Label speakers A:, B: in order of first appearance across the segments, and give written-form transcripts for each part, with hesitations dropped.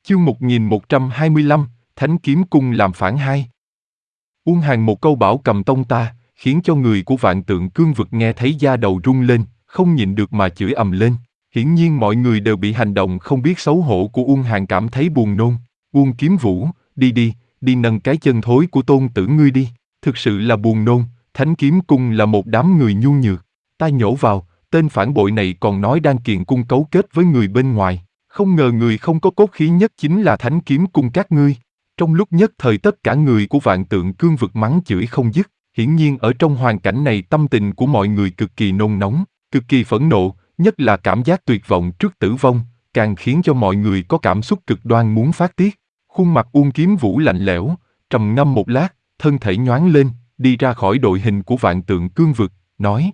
A: Chương 1125, Thánh Kiếm Cung làm phản 2. Uông Hàn một câu bảo cầm tông ta, khiến cho người của Vạn Tượng Cương Vực nghe thấy da đầu rung lên, không nhịn được mà chửi ầm lên. Hiển nhiên mọi người đều bị hành động không biết xấu hổ của Uông Hàn cảm thấy buồn nôn. Uông Kiếm Vũ, đi nâng cái chân thối của tôn tử ngươi đi. Thực sự là buồn nôn, Thánh Kiếm Cung là một đám người nhu nhược. Ta nhổ vào, tên phản bội này còn nói Đan Kiền Cung cấu kết với người bên ngoài. Không ngờ người không có cốt khí nhất chính là Thánh Kiếm Cung các ngươi. Trong lúc nhất thời tất cả người của Vạn Tượng Cương Vực mắng chửi không dứt. Hiển nhiên ở trong hoàn cảnh này tâm tình của mọi người cực kỳ nôn nóng, cực kỳ phẫn nộ, nhất là cảm giác tuyệt vọng trước tử vong, càng khiến cho mọi người có cảm xúc cực đoan muốn phát tiết. Khuôn mặt Uông Kiếm Vũ lạnh lẽo, trầm ngâm một lát, thân thể nhoáng lên, đi ra khỏi đội hình của Vạn Tượng Cương Vực, nói: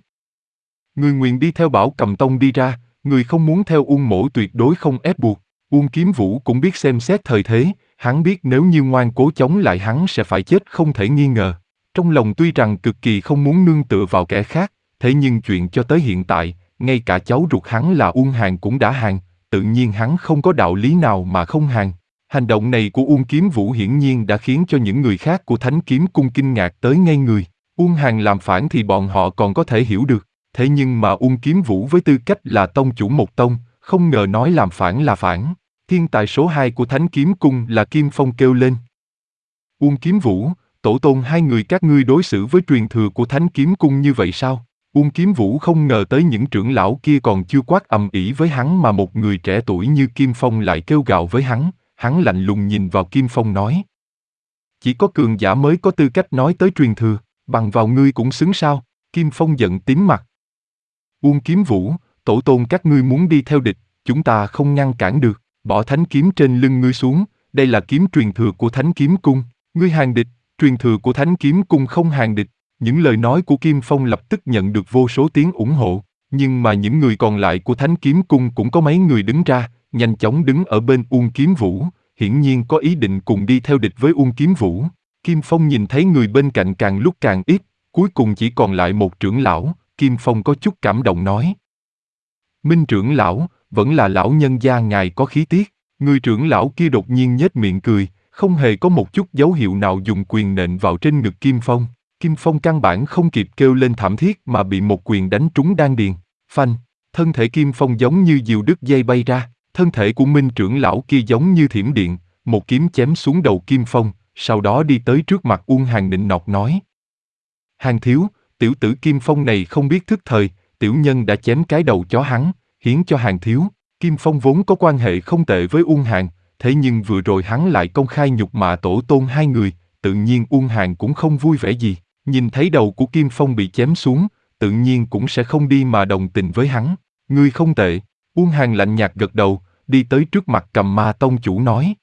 A: Người nguyện đi theo Bảo Cầm Tông đi ra, người không muốn theo Uông mỗ tuyệt đối không ép buộc. Uông Kiếm Vũ cũng biết xem xét thời thế, hắn biết nếu như ngoan cố chống lại hắn sẽ phải chết không thể nghi ngờ. Trong lòng tuy rằng cực kỳ không muốn nương tựa vào kẻ khác, thế nhưng chuyện cho tới hiện tại, ngay cả cháu ruột hắn là Uông Hàn cũng đã hàng, tự nhiên hắn không có đạo lý nào mà không hàng. Hành động này của Uông Kiếm Vũ hiển nhiên đã khiến cho những người khác của Thánh Kiếm Cung kinh ngạc tới ngây người. Uông Hàn làm phản thì bọn họ còn có thể hiểu được, thế nhưng mà Uông Kiếm Vũ với tư cách là tông chủ một tông, không ngờ nói làm phản là phản. Thiên tài số 2 của Thánh Kiếm Cung là Kim Phong kêu lên: Uông Kiếm Vũ, tổ tôn hai người các ngươi đối xử với truyền thừa của Thánh Kiếm Cung như vậy sao? Uông Kiếm Vũ không ngờ tới những trưởng lão kia còn chưa quát ầm ĩ với hắn mà một người trẻ tuổi như Kim Phong lại kêu gào với hắn lạnh lùng nhìn vào Kim Phong nói: Chỉ có cường giả mới có tư cách nói tới truyền thừa, bằng vào ngươi cũng xứng sao? Kim Phong giận tím mặt. Uông Kiếm Vũ, tổ tôn các ngươi muốn đi theo địch, chúng ta không ngăn cản được, bỏ thánh kiếm trên lưng ngươi xuống, đây là kiếm truyền thừa của Thánh Kiếm Cung, ngươi hàng địch, truyền thừa của Thánh Kiếm Cung không hàng địch. Những lời nói của Kim Phong lập tức nhận được vô số tiếng ủng hộ, nhưng mà những người còn lại của Thánh Kiếm Cung cũng có mấy người đứng ra, nhanh chóng đứng ở bên Uông Kiếm Vũ, hiển nhiên có ý định cùng đi theo địch với Uông Kiếm Vũ. Kim Phong nhìn thấy người bên cạnh càng lúc càng ít, cuối cùng chỉ còn lại một trưởng lão, Kim Phong có chút cảm động nói: Minh trưởng lão, vẫn là lão nhân gia ngài có khí tiết. Người trưởng lão kia đột nhiên nhếch miệng cười, không hề có một chút dấu hiệu nào dùng quyền nện vào trên ngực Kim Phong. Kim Phong căn bản không kịp kêu lên thảm thiết mà bị một quyền đánh trúng đan điền. Phanh, thân thể Kim Phong giống như diều đứt dây bay ra, thân thể của Minh trưởng lão kia giống như thiểm điện, một kiếm chém xuống đầu Kim Phong, sau đó đi tới trước mặt Uông Hàn nịnh nọt nói: Hàn thiếu, tiểu tử Kim Phong này không biết thức thời, tiểu nhân đã chém cái đầu chó hắn, hiến cho Hàn thiếu. Kim Phong vốn có quan hệ không tệ với Uông Hàn, thế nhưng vừa rồi hắn lại công khai nhục mạ tổ tôn hai người, tự nhiên Uông Hàn cũng không vui vẻ gì. Nhìn thấy đầu của Kim Phong bị chém xuống, tự nhiên cũng sẽ không đi mà đồng tình với hắn. Ngươi không tệ. Uông Hàn lạnh nhạt gật đầu, đi tới trước mặt Cầm Ma tông chủ nói: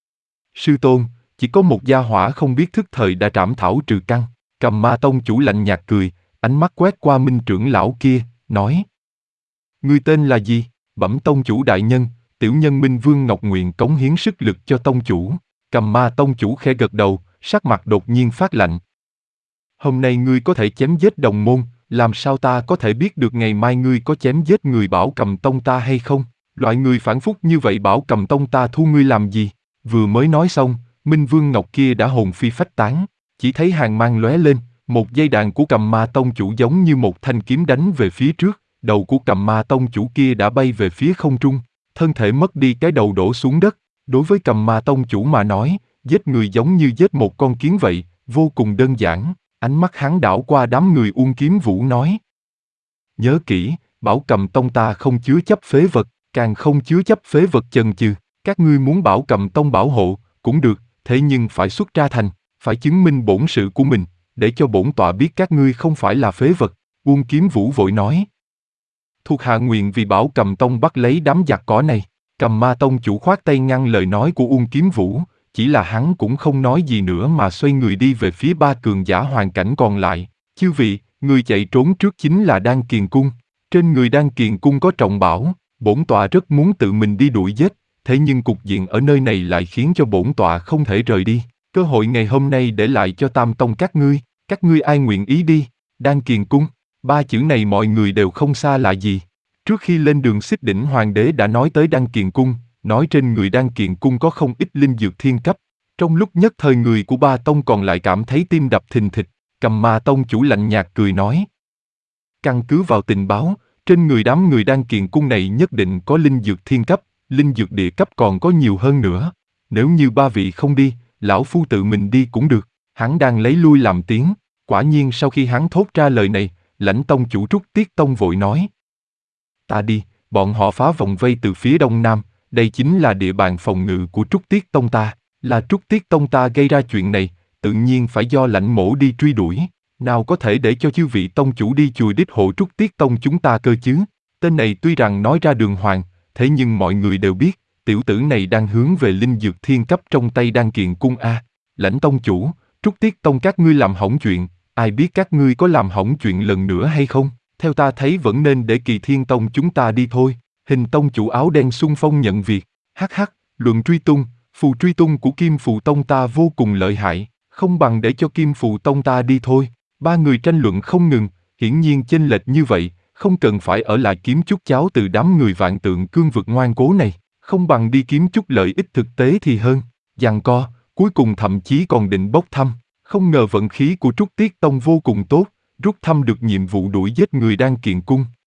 A: Sư tôn, chỉ có một gia hỏa không biết thức thời đã trảm thảo trừ căn. Cầm Ma tông chủ lạnh nhạt cười, ánh mắt quét qua Minh trưởng lão kia, nói: Ngươi tên là gì? Bẩm tông chủ đại nhân, tiểu nhân Minh Vương Ngọc nguyện cống hiến sức lực cho tông chủ. Cầm Ma tông chủ khẽ gật đầu, sắc mặt đột nhiên phát lạnh. Hôm nay ngươi có thể chém giết đồng môn, làm sao ta có thể biết được ngày mai ngươi có chém giết người Bảo Cầm tông ta hay không? Loại người phản phúc như vậy Bảo Cầm tông ta thu ngươi làm gì? Vừa mới nói xong, Minh Vương Ngọc kia đã hồn phi phách tán, chỉ thấy hàn mang lóe lên, một dây đàn của Cầm Ma tông chủ giống như một thanh kiếm đánh về phía trước, đầu của Cầm Ma tông chủ kia đã bay về phía không trung, thân thể mất đi cái đầu đổ xuống đất. Đối với Cầm Ma tông chủ mà nói, giết người giống như giết một con kiến vậy, vô cùng đơn giản. Ánh mắt hắn đảo qua đám người Uông Kiếm Vũ nói: Nhớ kỹ, Bảo Cầm tông ta không chứa chấp phế vật, càng không chứa chấp phế vật chần chừ. Các ngươi muốn Bảo Cầm tông bảo hộ, cũng được, thế nhưng phải xuất ra thành, phải chứng minh bổn sự của mình, để cho bổn tọa biết các ngươi không phải là phế vật. Uông Kiếm Vũ vội nói: Thuộc hạ nguyện vì Bảo Cầm tông bắt lấy đám giặc cỏ này. Cầm Ma tông chủ khoát tay ngăn lời nói của Uông Kiếm Vũ, chỉ là hắn cũng không nói gì nữa mà xoay người đi về phía ba cường giả hoàn cảnh còn lại. Chư vị, người chạy trốn trước chính là Đan Kiền Cung. Trên người Đan Kiền Cung có trọng bảo, bổn tọa rất muốn tự mình đi đuổi giết, thế nhưng cục diện ở nơi này lại khiến cho bổn tọa không thể rời đi. Cơ hội ngày hôm nay để lại cho Tam tông các ngươi ai nguyện ý đi? Đan Kiền Cung, ba chữ này mọi người đều không xa lạ gì. Trước khi lên đường Xích Đỉnh Hoàng đế đã nói tới Đan Kiền Cung, nói trên người Đan Kiền Cung có không ít linh dược thiên cấp. Trong lúc nhất thời người của ba tông còn lại cảm thấy tim đập thình thịch, Cầm Ma tông chủ lạnh nhạt cười nói. Căn cứ vào tình báo, trên người đám người Đan Kiền Cung này nhất định có linh dược thiên cấp, linh dược địa cấp còn có nhiều hơn nữa. Nếu như ba vị không đi, lão phu tự mình đi cũng được. Hắn đang lấy lui làm tiếng. Quả nhiên sau khi hắn thốt ra lời này, Lãnh tông chủ Trúc Tiết Tông vội nói. Ta đi, bọn họ phá vòng vây từ phía đông nam, đây chính là địa bàn phòng ngự của Trúc Tiết Tông ta. Là Trúc Tiết Tông ta gây ra chuyện này, tự nhiên phải do Lãnh mỗ đi truy đuổi. Nào có thể để cho chư vị tông chủ đi chùi đít hộ Trúc Tiết Tông chúng ta cơ chứ? Tên này tuy rằng nói ra đường hoàng, thế nhưng mọi người đều biết, tiểu tử này đang hướng về linh dược thiên cấp trong tay Đan Kiền Cung a. Lãnh tông chủ, Trúc Tiết Tông các ngươi làm hỏng chuyện, ai biết các ngươi có làm hỏng chuyện lần nữa hay không? Theo ta thấy vẫn nên để Kỳ Thiên Tông chúng ta đi thôi. Hình tông chủ áo đen xung phong nhận việc. Hắc hắc, luận truy tung, phù truy tung của Kim Phù Tông ta vô cùng lợi hại, không bằng để cho Kim Phù Tông ta đi thôi. Ba người tranh luận không ngừng, hiển nhiên chênh lệch như vậy, không cần phải ở lại kiếm chút cháo từ đám người Vạn Tượng Cương vực ngoan cố này, không bằng đi kiếm chút lợi ích thực tế thì hơn. Giằng co, cuối cùng thậm chí còn định bốc thăm, không ngờ vận khí của Trúc Tiết Tông vô cùng tốt, rút thăm được nhiệm vụ đuổi giết người Đan Kiền Cung.